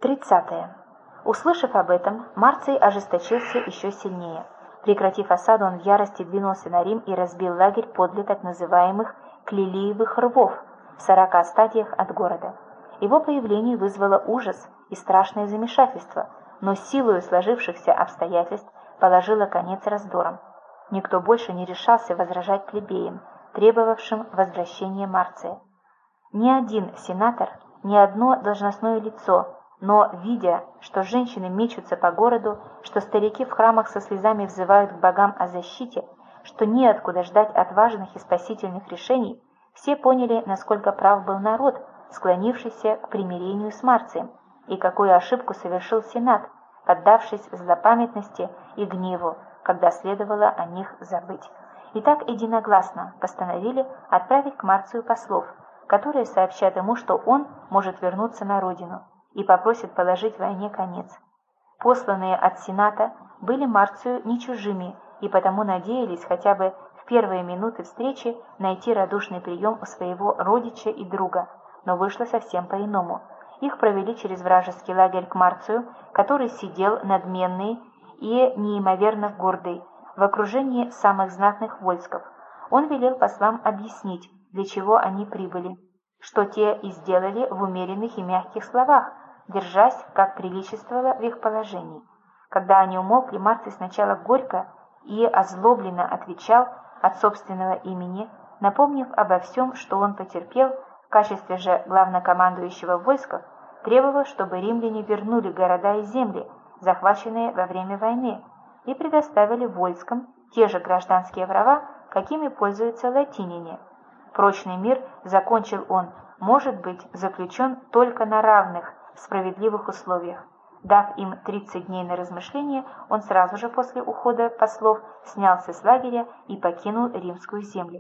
30. Услышав об этом, Марций ожесточился еще сильнее. Прекратив осаду, он в ярости двинулся на Рим и разбил лагерь подле так называемых Клилиевых рвов в 40 стадиях от города. Его появление вызвало ужас и страшное замешательство, но силою сложившихся обстоятельств положило конец раздорам. Никто больше не решался возражать плебеям, требовавшим возвращения Марция. Ни один сенатор, ни одно должностное лицо, но, видя, что женщины мечутся по городу, что старики в храмах со слезами взывают к богам о защите, что неоткуда ждать отважных и спасительных решений, все поняли, насколько прав был народ, склонившийся к примирению с Марцием, и какую ошибку совершил Сенат, поддавшись злопамятности и гневу, когда следовало о них забыть. И так единогласно постановили отправить к Марцию послов, которые сообщат ему, что он может вернуться на родину, и попросят положить войне конец. Посланные от Сената были Марцию не чужими, и потому надеялись хотя бы в первые минуты встречи найти радушный прием у своего родича и друга, но вышло совсем по-иному. Их провели через вражеский лагерь к Марцию, который сидел надменный и неимоверно гордый, в окружении самых знатных войсков. Он велел послам объяснить, для чего они прибыли, что те и сделали в умеренных и мягких словах, держась, как приличествовало в их положении. Когда они умолкли, Марций сначала горько и озлобленно отвечал от собственного имени, напомнив обо всем, что он потерпел, в качестве же главнокомандующего в войсках, требовал, чтобы римляне вернули города и земли, захваченные во время войны, и предоставили войскам те же гражданские права, какими пользуются латиняне. Прочный мир, закончил он, может быть заключен только на равных, справедливых условиях. Дав им 30 дней на размышление, он сразу же после ухода послов снялся с лагеря и покинул римскую землю.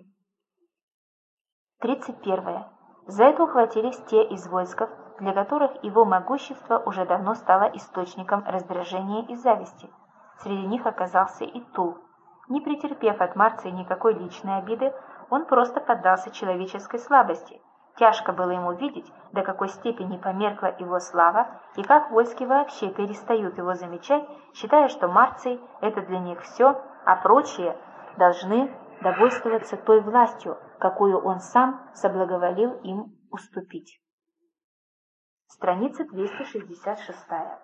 31. За это ухватились те из войсков, для которых его могущество уже давно стало источником раздражения и зависти. Среди них оказался и Тул. Не претерпев от Марция никакой личной обиды, он просто поддался человеческой слабости. Тяжко было ему видеть, до какой степени померкла его слава, и как войски вообще перестают его замечать, считая, что Марций – это для них все, а прочие должны довольствоваться той властью, какую он сам соблаговолил им уступить. Страница 266.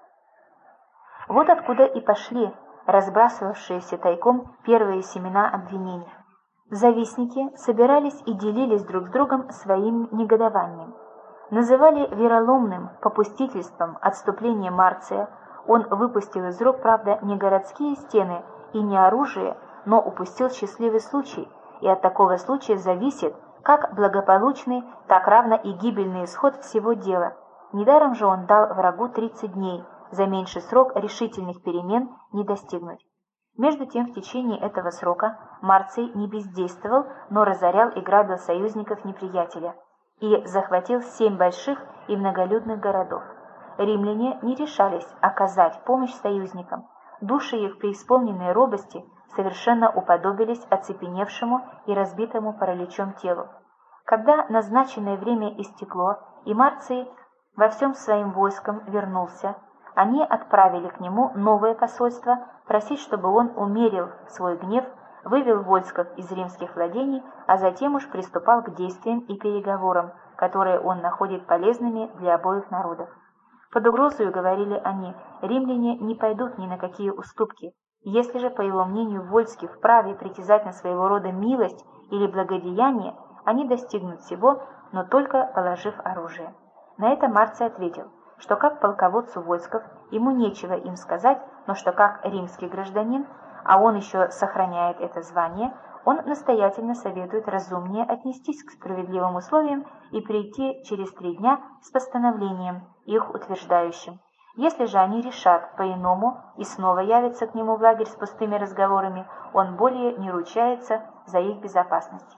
Вот откуда и пошли разбрасывавшиеся тайком первые семена обвинений. Завистники собирались и делились друг с другом своим негодованием. Называли вероломным попустительством отступление Марция. Он выпустил из рук, правда, не городские стены и не оружие, но упустил счастливый случай, и от такого случая зависит как благополучный, так равно и гибельный исход всего дела. Недаром же он дал врагу 30 дней, за меньший срок решительных перемен не достигнуть. Между тем, в течение этого срока Марций не бездействовал, но разорял и грабил союзников неприятеля и захватил 7 больших и многолюдных городов. Римляне не решались оказать помощь союзникам. Души их, преисполненные робости, совершенно уподобились оцепеневшему и разбитому параличом телу. Когда назначенное время истекло, и Марций во всем своим войском вернулся, они отправили к нему новое посольство просить, чтобы он умерил свой гнев, вывел войсков из римских владений, а затем уж приступал к действиям и переговорам, которые он находит полезными для обоих народов. Под угрозою, говорили они, римляне не пойдут ни на какие уступки. Если же, по его мнению, вольские вправе притязать на своего рода милость или благодеяние, они достигнут всего, но только положив оружие. На это Марций ответил, что как полководцу войсков ему нечего им сказать, но что как римский гражданин, а он еще сохраняет это звание, он настоятельно советует разумнее отнестись к справедливым условиям и прийти через 3 дня с постановлением, их утверждающим. Если же они решат по-иному и снова явятся к нему в лагерь с пустыми разговорами, он более не ручается за их безопасность.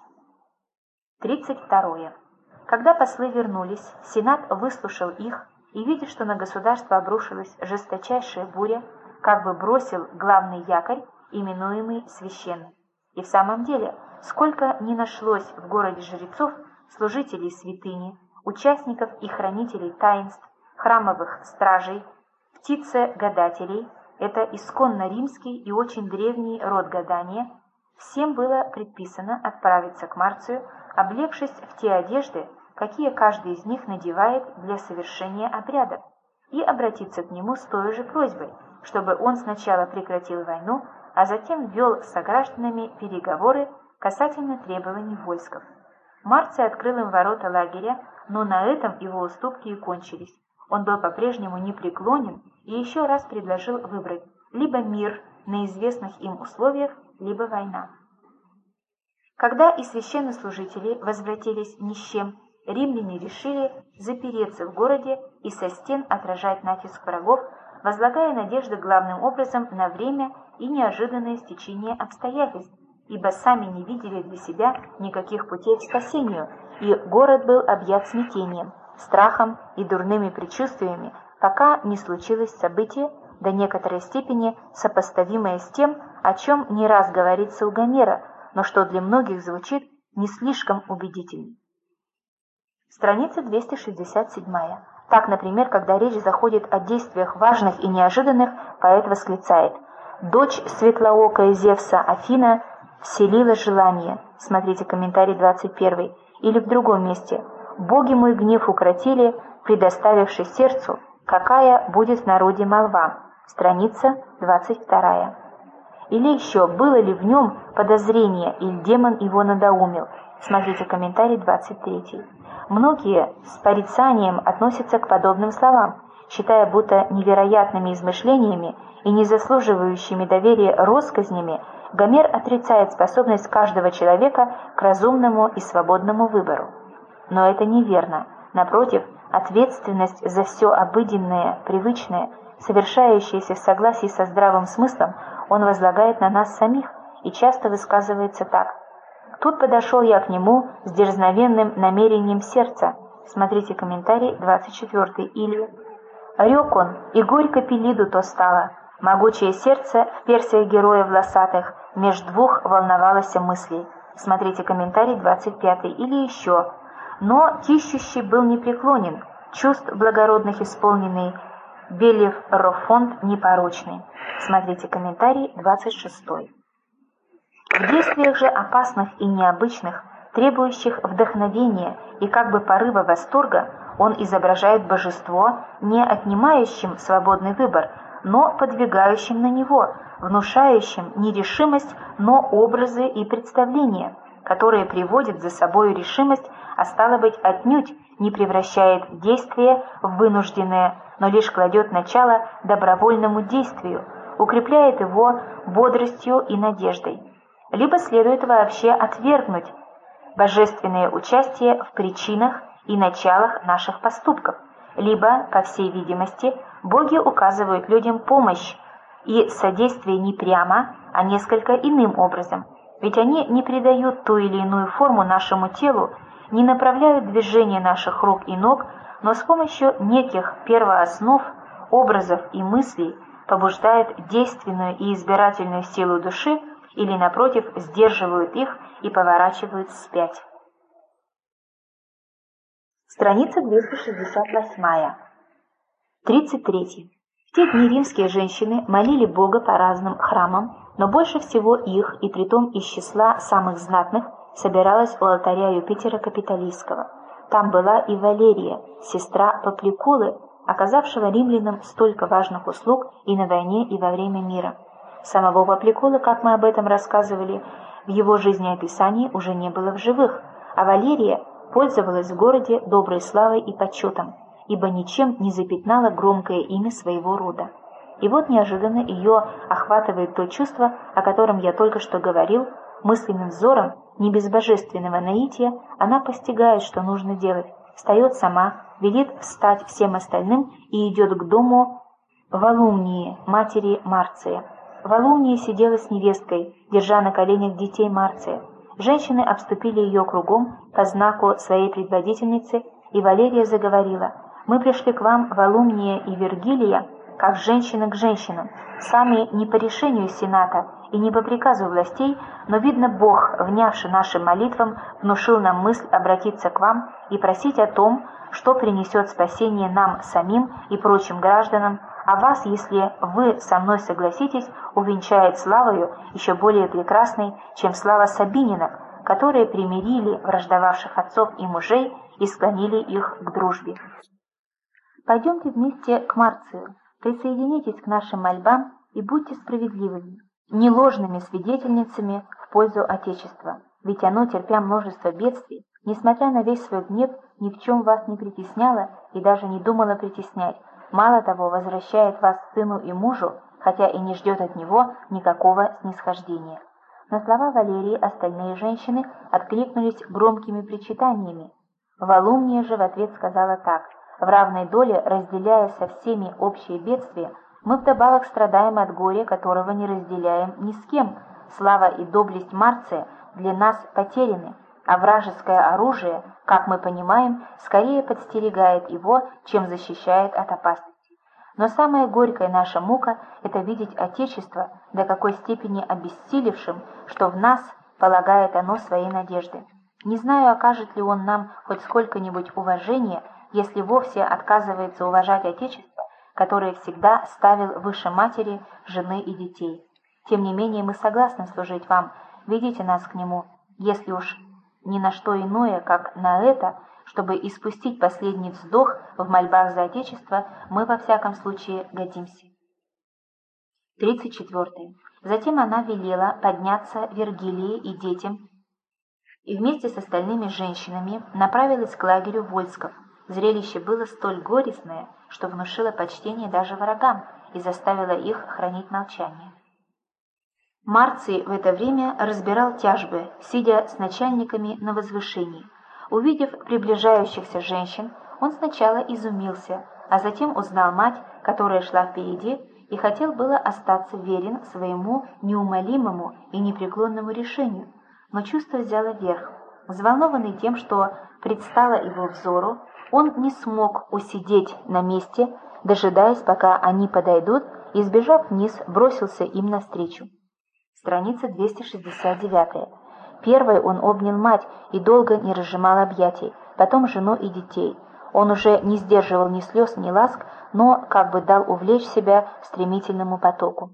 32. Когда послы вернулись, Сенат выслушал их и, видя, что на государство обрушилась жесточайшая буря, как бы бросил главный якорь, именуемый священным. И в самом деле, сколько ни нашлось в городе жрецов, служителей святыни, участников и хранителей таинств, храмовых стражей, птице-гадателей, это исконно римский и очень древний род гадания, всем было предписано отправиться к Марцию, облегшись в те одежды, какие каждый из них надевает для совершения обрядов, и обратиться к нему с той же просьбой, чтобы он сначала прекратил войну, а затем вел с согражданами переговоры касательно требований войсков. Марций открыл им ворота лагеря, но на этом его уступки и кончились. Он был по-прежнему непреклонен и еще раз предложил выбрать либо мир на известных им условиях, либо война. Когда и священнослужители возвратились ни с чем, римляне решили запереться в городе и со стен отражать натиск врагов, возлагая надежды главным образом на время и неожиданное стечение обстоятельств, ибо сами не видели для себя никаких путей к спасению, и город был объят смятением, страхом и дурными предчувствиями, пока не случилось событие, до некоторой степени сопоставимое с тем, о чем не раз говорится у Гомера, но что для многих звучит не слишком убедительно. Страница 267. Так, например, когда речь заходит о действиях важных и неожиданных, поэт восклицает: «Дочь светлоокая Зевса Афина вселила желание». Смотрите комментарий 21. Или в другом месте: «Боги мой гнев укротили, предоставивши сердцу, какая будет в народе молва». Страница 22. Или еще: «Было ли в нем подозрение, или демон его надоумил?» Смотрите комментарий 23. Многие с порицанием относятся к подобным словам, считая, будто невероятными измышлениями и не заслуживающими доверия россказнями Гомер отрицает способность каждого человека к разумному и свободному выбору. Но это неверно. Напротив, ответственность за все обыденное, привычное, совершающееся в согласии со здравым смыслом, он возлагает на нас самих и часто высказывается так: «Тут подошел я к нему с дерзновенным намерением сердца». Смотрите комментарий 24. Или «Рек он, и горько Пелиду то стало, могучее сердце в персиях героя волосатых меж двух волновалось мыслей». Смотрите комментарий 25. Или еще: «Но тищущий был непреклонен, чувств благородных исполненный, Белев-Рофонд непорочный». Смотрите комментарий 26. В действиях же опасных и необычных, требующих вдохновения и как бы порыва восторга, он изображает божество, не отнимающим свободный выбор, но подвигающим на него, внушающим не решимость, но образы и представления, которые приводят за собой решимость, а стало быть, отнюдь не превращает действие в вынужденное, но лишь кладет начало добровольному действию, укрепляет его бодростью и надеждой. Либо следует вообще отвергнуть божественное участие в причинах и началах наших поступков, либо, по всей видимости, боги указывают людям помощь и содействие не прямо, а несколько иным образом, ведь они не придают ту или иную форму нашему телу, не направляют движение наших рук и ног, но с помощью неких первооснов, образов и мыслей побуждают действенную и избирательную силу души или, напротив, сдерживают их и поворачивают вспять. Страница 268. 33. В те дни римские женщины молили Бога по разным храмам, но больше всего их, и притом из числа самых знатных, собиралась у алтаря Юпитера Капитолийского. Там была и Валерия, сестра Папликулы, оказавшего римлянам столько важных услуг и на войне, и во время мира. Самого Папликулы, как мы об этом рассказывали, в его жизнеописании уже не было в живых, а Валерия пользовалась в городе доброй славой и почетом, ибо ничем не запятнала громкое имя своего рода. И вот неожиданно ее охватывает то чувство, о котором я только что говорил, мысленным взором, не без божественного наития, она постигает, что нужно делать, встает сама, велит встать всем остальным и идет к дому Волумнии, матери Марция. Волумния сидела с невесткой, держа на коленях детей Марция. Женщины обступили ее кругом по знаку своей предводительницы, и Валерия заговорила: «Мы пришли к вам, Волумния и Вергилия, как женщины к женщинам, сами не по решению Сената и не по приказу властей, но, видно, Бог, внявший нашим молитвам, внушил нам мысль обратиться к вам и просить о том, что принесет спасение нам самим и прочим гражданам, а вас, если вы со мной согласитесь, увенчает славою еще более прекрасной, чем слава Сабининов, которые примирили враждовавших отцов и мужей и склонили их к дружбе. Пойдемте вместе к Марцию, присоединитесь к нашим мольбам и будьте справедливыми, не ложными свидетельницами в пользу Отечества, ведь оно, терпя множество бедствий, несмотря на весь свой гнев, ни в чем вас не притесняло и даже не думало притеснять, мало того, возвращает вас сыну и мужу, хотя и не ждет от него никакого снисхождения». На слова Валерии остальные женщины откликнулись громкими причитаниями. Волумния же в ответ сказала так: «В равной доле, разделяя со всеми общие бедствия, мы вдобавок страдаем от горя, которого не разделяем ни с кем. Слава и доблесть Марция для нас потеряны, а вражеское оружие, как мы понимаем, скорее подстерегает его, чем защищает от опасности. Но самая горькая наша мука – это видеть Отечество до какой степени обессилевшим, что в нас полагает оно свои надежды. Не знаю, окажет ли он нам хоть сколько-нибудь уважения, если вовсе отказывается уважать Отечество, которое всегда ставил выше матери, жены и детей. Тем не менее мы согласны служить вам, ведите нас к нему, если уж ни на что иное, как на это, чтобы испустить последний вздох в мольбах за Отечество, мы во всяком случае годимся». 34. Затем она велела подняться Вергилии и детям, и вместе с остальными женщинами направилась к лагерю вольсков. Зрелище было столь горестное, что внушило почтение даже врагам и заставило их хранить молчание. Марций в это время разбирал тяжбы, сидя с начальниками на возвышении. Увидев приближающихся женщин, он сначала изумился, а затем узнал мать, которая шла впереди, и хотел было остаться верен своему неумолимому и непреклонному решению, но чувство взяло верх. Взволнованный тем, что предстало его взору, он не смог усидеть на месте, дожидаясь, пока они подойдут, и, сбежав вниз, бросился им навстречу. Страница 269. Первой он обнял мать и долго не разжимал объятий, потом жену и детей. Он уже не сдерживал ни слез, ни ласк, но как бы дал увлечь себя стремительному потоку.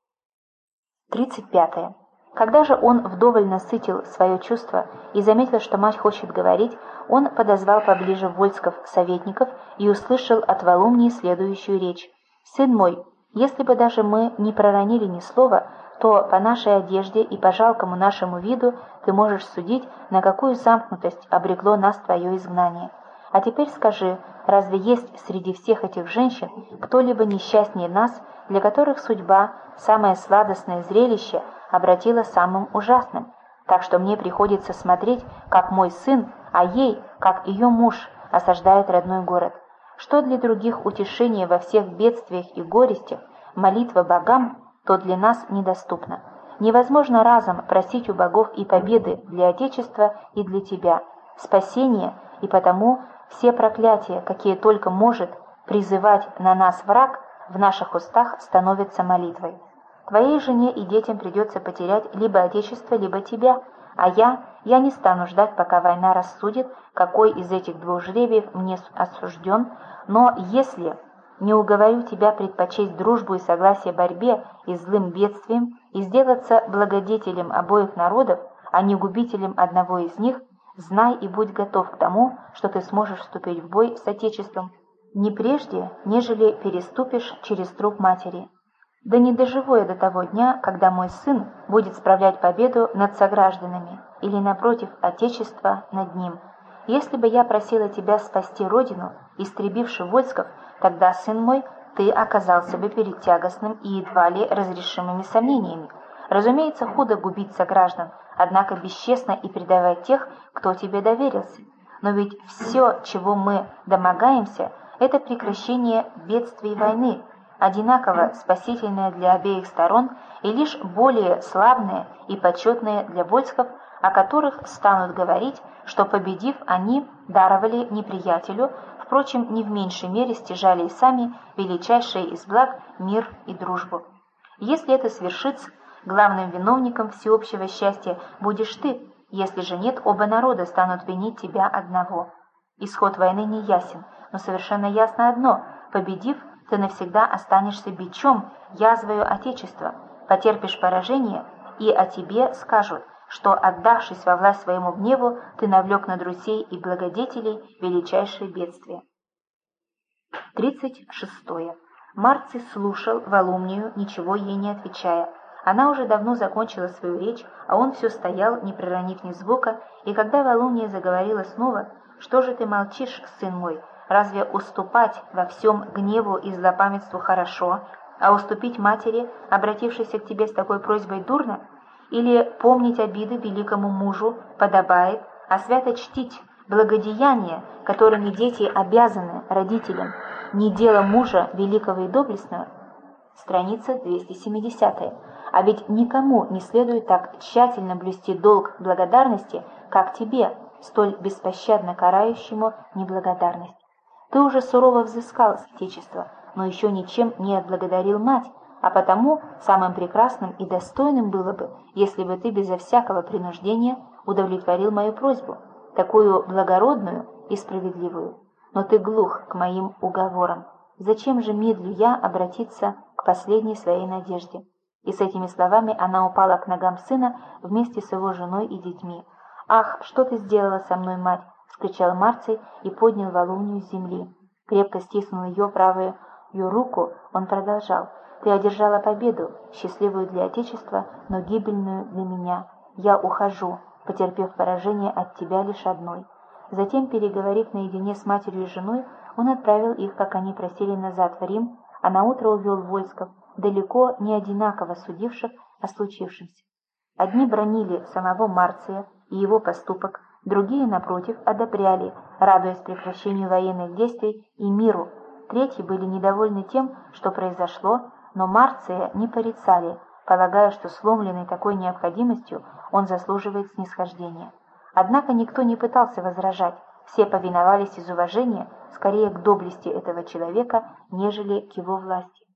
35. Когда же он вдоволь насытил свое чувство и заметил, что мать хочет говорить, он подозвал поближе вольсков советников и услышал от Волумнии следующую речь: «Сын мой, если бы даже мы не проронили ни слова, то по нашей одежде и по жалкому нашему виду ты можешь судить, на какую замкнутость обрекло нас твое изгнание. А теперь скажи, разве есть среди всех этих женщин кто-либо несчастнее нас, для которых судьба, самое сладостное зрелище, обратила самым ужасным, так что мне приходится смотреть, как мой сын, а ей, как ее муж, осаждает родной город? Что для других утешение во всех бедствиях и горестях, молитва богам, то для нас недоступно. Невозможно разом просить у богов и победы для Отечества и для тебя, спасения, и потому все проклятия, какие только может призывать на нас враг, в наших устах становятся молитвой. Твоей жене и детям придется потерять либо Отечество, либо тебя, а я не стану ждать, пока война рассудит, какой из этих двух жребиев мне осужден, но если не уговорю тебя предпочесть дружбу и согласие борьбе и злым бедствием и сделаться благодетелем обоих народов, а не губителем одного из них, знай и будь готов к тому, что ты сможешь вступить в бой с Отечеством не прежде, нежели переступишь через труп матери. Да не доживу я до того дня, когда мой сын будет справлять победу над согражданами, или, напротив, Отечество над ним. Если бы я просила тебя спасти родину, истребивши войсков, тогда, сын мой, ты оказался бы перед тягостным и едва ли разрешимыми сомнениями. Разумеется, худо губить сограждан, однако бесчестно и предавать тех, кто тебе доверился. Но ведь все, чего мы домогаемся, это прекращение бедствий и войны, одинаково спасительное для обеих сторон и лишь более славное и почетное для войсков, о которых станут говорить, что, победив, они даровали неприятелю Впрочем, не в меньшей мере стяжали и сами величайшие из благ мир и дружбу. Если это свершится, главным виновником всеобщего счастья будешь ты, если же нет, оба народа станут винить тебя одного. Исход войны не ясен, но совершенно ясно одно: победив, ты навсегда останешься бичом, язвою Отечества, потерпишь поражение, и о тебе скажут, что, отдавшись во власть своему гневу, ты навлек над Русей и благодетелей величайшее бедствие. 36. Марций слушал Волумнию, ничего ей не отвечая. Она уже давно закончила свою речь, а он все стоял, не проронив ни звука, и когда Волумния заговорила снова: «Что же ты молчишь, сын мой? Разве уступать во всем гневу и злопамятству хорошо, а уступить матери, обратившейся к тебе с такой просьбой, дурно? Или помнить обиды великому мужу подобает, а свято чтить благодеяния, которыми дети обязаны родителям, не дело мужа великого и доблестного?» Страница 270. А ведь никому не следует так тщательно блюсти долг благодарности, как тебе, столь беспощадно карающему неблагодарность. Ты уже сурово взыскал с Отечества, но еще ничем не отблагодарил мать, а потому самым прекрасным и достойным было бы, если бы ты безо всякого принуждения удовлетворил мою просьбу, такую благородную и справедливую. Но ты глух к моим уговорам. Зачем же медлю я обратиться к последней своей надежде?» И с этими словами она упала к ногам сына вместе с его женой и детьми. «Ах, что ты сделала со мной, мать!» — вскричал Марций и поднял Волумнию с земли. Крепко стиснул ее правую руку, он продолжал: «Ты одержала победу, счастливую для Отечества, но гибельную для меня. Я ухожу, потерпев поражение от тебя лишь одной». Затем, переговорив наедине с матерью и женой, он отправил их, как они просили, назад в Рим, а наутро увел войсков, далеко не одинаково судивших о случившемся. Одни бранили самого Марция и его поступок, другие, напротив, одобряли, радуясь прекращению военных действий и миру. Третьи были недовольны тем, что произошло, но Марция не порицали, полагая, что сломленный такой необходимостью он заслуживает снисхождения. Однако никто не пытался возражать, все повиновались из уважения скорее к доблести этого человека, нежели к его власти.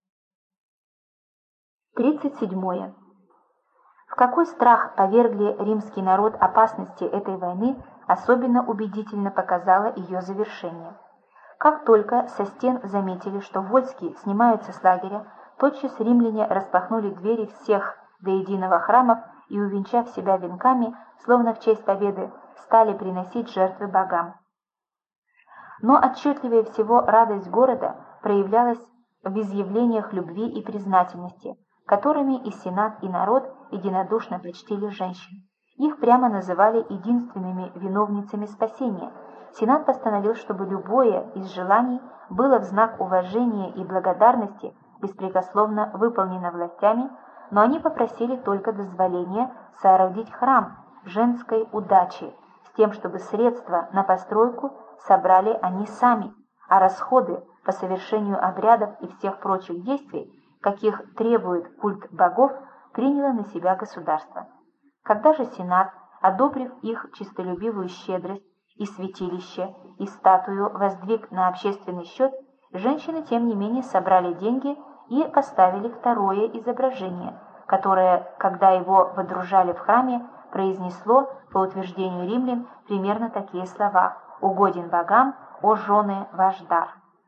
37. В какой страх повергли римский народ опасности этой войны, особенно убедительно показало ее завершение. Как только со стен заметили, что вольские снимаются с лагеря, тотчас римляне распахнули двери всех до единого храмов и, увенчав себя венками, словно в честь победы, стали приносить жертвы богам. Но отчетливее всего радость города проявлялась в изъявлениях любви и признательности, которыми и сенат, и народ единодушно почтили женщин. Их прямо называли единственными виновницами спасения. Сенат постановил, чтобы любое из желаний было в знак уважения и благодарности беспрекословно выполнено властями, но они попросили только дозволения соорудить храм женской удачи, с тем, чтобы средства на постройку собрали они сами, а расходы по совершению обрядов и всех прочих действий, каких требует культ богов, приняло на себя государство. Когда же Сенат, одобрив их честолюбивую щедрость, и святилище, и статую воздвиг на общественный счет, женщины, тем не менее, собрали деньги и поставили второе изображение, которое, когда его водружали в храме, произнесло, по утверждению римлян, примерно такие слова: «Угоден богам, о жены, ваш дар».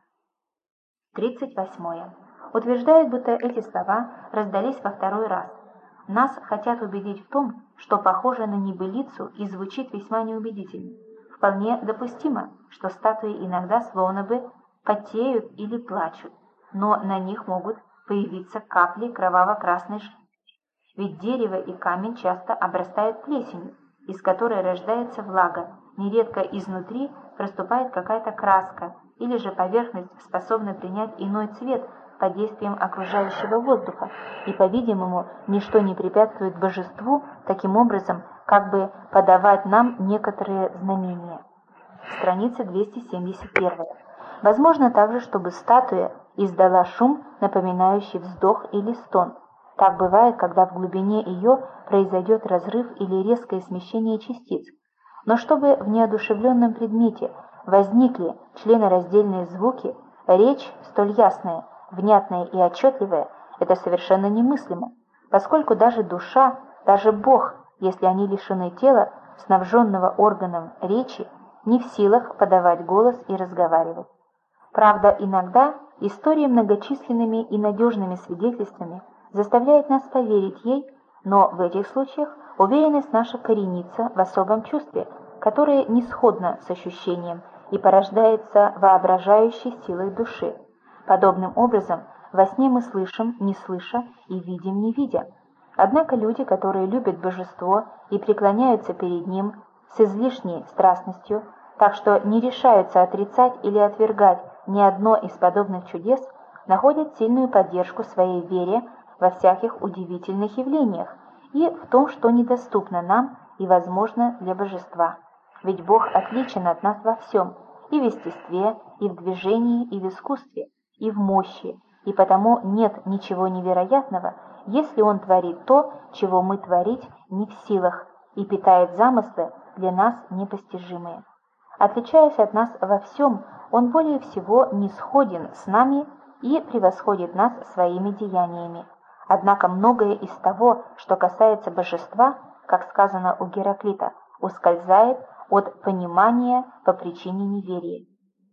38. Утверждают, будто эти слова раздались во второй раз. Нас хотят убедить в том, что похоже на небылицу и звучит весьма неубедительно. Вполне допустимо, что статуи иногда словно бы потеют или плачут, но на них могут появиться капли кроваво-красной жидкости. Ведь дерево и камень часто обрастают плесенью, из которой рождается влага, нередко изнутри проступает какая-то краска, или же поверхность способна принять иной цвет под действием окружающего воздуха, и, по-видимому, ничто не препятствует божеству таким образом как бы подавать нам некоторые знамения. Страница 271. Возможно также, чтобы статуя издала шум, напоминающий вздох или стон. Так бывает, когда в глубине ее произойдет разрыв или резкое смещение частиц. Но чтобы в неодушевленном предмете возникли членораздельные звуки, речь столь ясная, внятная и отчетливая, это совершенно немыслимо, поскольку даже душа, даже Бог, если они лишены тела, снабженного органом речи, не в силах подавать голос и разговаривать. Правда, иногда история многочисленными и надежными свидетельствами заставляет нас поверить ей, но в этих случаях уверенность наша коренится в особом чувстве, которое не сходно с ощущением и порождается воображающей силой души. Подобным образом, во сне мы слышим, не слыша, и видим, не видя. Однако люди, которые любят божество и преклоняются перед ним с излишней страстностью, так что не решаются отрицать или отвергать ни одно из подобных чудес, находят сильную поддержку своей вере во всяких удивительных явлениях и в том, что недоступно нам и возможно для божества. Ведь Бог отличен от нас во всем, и в естестве, и в движении, и в искусстве, и в мощи, и потому нет ничего невероятного, если Он творит то, чего мы творить не в силах, и питает замыслы для нас непостижимые. Отличаясь от нас во всем, Он более всего не сходен с нами и превосходит нас своими деяниями. Однако многое из того, что касается божества, как сказано у Гераклита, ускользает от понимания по причине неверия.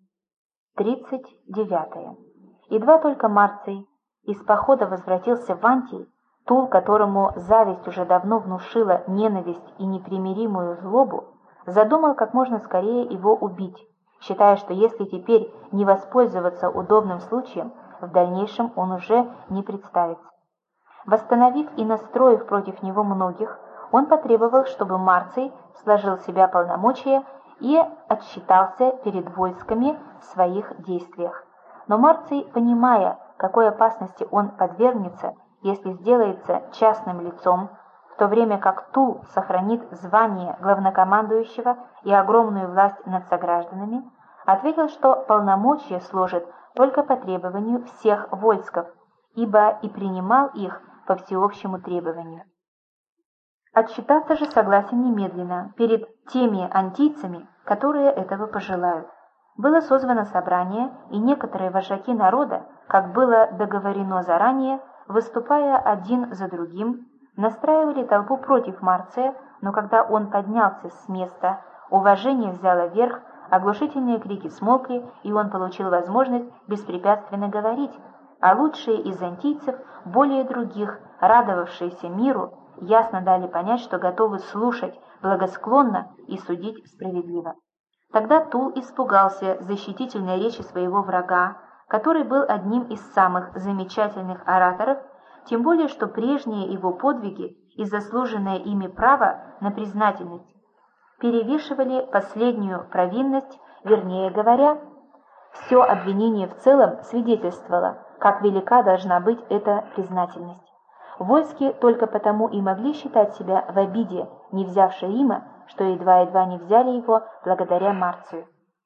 39. Едва только Марций из похода возвратился в Антий, Тул, которому зависть уже давно внушила ненависть и непримиримую злобу, задумал как можно скорее его убить, считая, что если теперь не воспользоваться удобным случаем, в дальнейшем он уже не представится. Восстановив и настроив против него многих, он потребовал, чтобы Марций сложил в себя полномочия и отчитался перед войсками в своих действиях. Но Марций, понимая, какой опасности он подвергнется, если сделается частным лицом, в то время как Тул сохранит звание главнокомандующего и огромную власть над согражданами, ответил, что полномочия сложит только по требованию всех войсков, ибо и принимал их по всеобщему требованию. Отчитаться же согласен немедленно перед теми антийцами, которые этого пожелают. Было созвано собрание, и некоторые вожаки народа, как было договорено заранее, выступая один за другим, настраивали толпу против Марция, но когда он поднялся с места, уважение взяло верх, оглушительные крики смолкли, и он получил возможность беспрепятственно говорить, а лучшие из антийцев, более других, радовавшиеся миру, ясно дали понять, что готовы слушать благосклонно и судить справедливо. Тогда Тул испугался защитительной речи своего врага, который был одним из самых замечательных ораторов, тем более что прежние его подвиги и заслуженное ими право на признательность перевешивали последнюю провинность, вернее говоря, все обвинение в целом свидетельствовало, как велика должна быть эта признательность. Войски только потому и могли считать себя в обиде, не взявши Рима, что едва-едва не взяли его благодаря Марцию.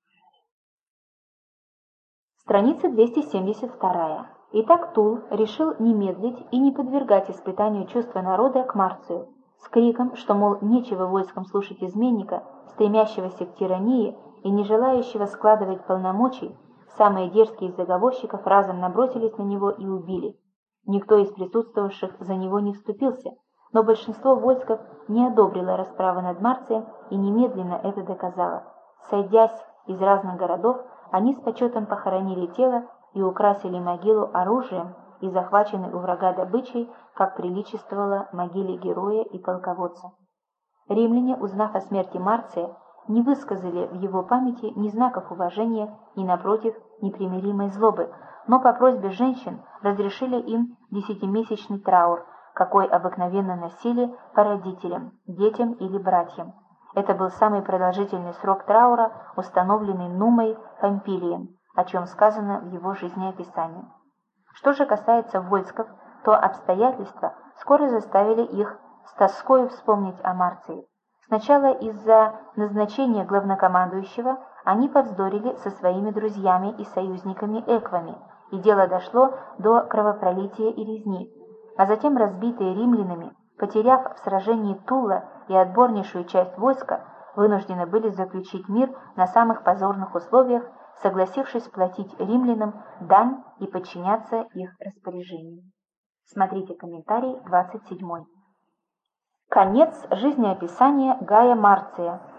Страница 272. Итак, Тул решил не медлить и не подвергать испытанию чувства народа к Марцию, с криком, что, мол, нечего войском слушать изменника, стремящегося к тирании и не желающего складывать полномочий, самые дерзкие из заговорщиков разом набросились на него и убили. Никто из присутствовавших за него не вступился, но большинство войсков не одобрило расправы над Марцием и немедленно это доказало. Сойдясь из разных городов, они с почетом похоронили тело и украсили могилу оружием и захваченной у врага добычей, как приличествовало могиле героя и полководца. Римляне, узнав о смерти Марция, не высказали в его памяти ни знаков уважения, ни, напротив, непримиримой злобы, но по просьбе женщин разрешили им 10-месячный траур, какой обыкновенно носили по родителям, детям или братьям. Это был самый продолжительный срок траура, установленный Нумой Помпилием, о чем сказано в его жизнеописании. Что же касается войсков, то обстоятельства скоро заставили их с тоскою вспомнить о Марции. Сначала из-за назначения главнокомандующего они повздорили со своими друзьями и союзниками эквами, и дело дошло до кровопролития и резни. А затем разбитые римлянами, потеряв в сражении Тула и отборнейшую часть войска, вынуждены были заключить мир на самых позорных условиях, согласившись платить римлянам дань и подчиняться их распоряжениям. Смотрите комментарий 27. Конец жизнеописания Гая Марция.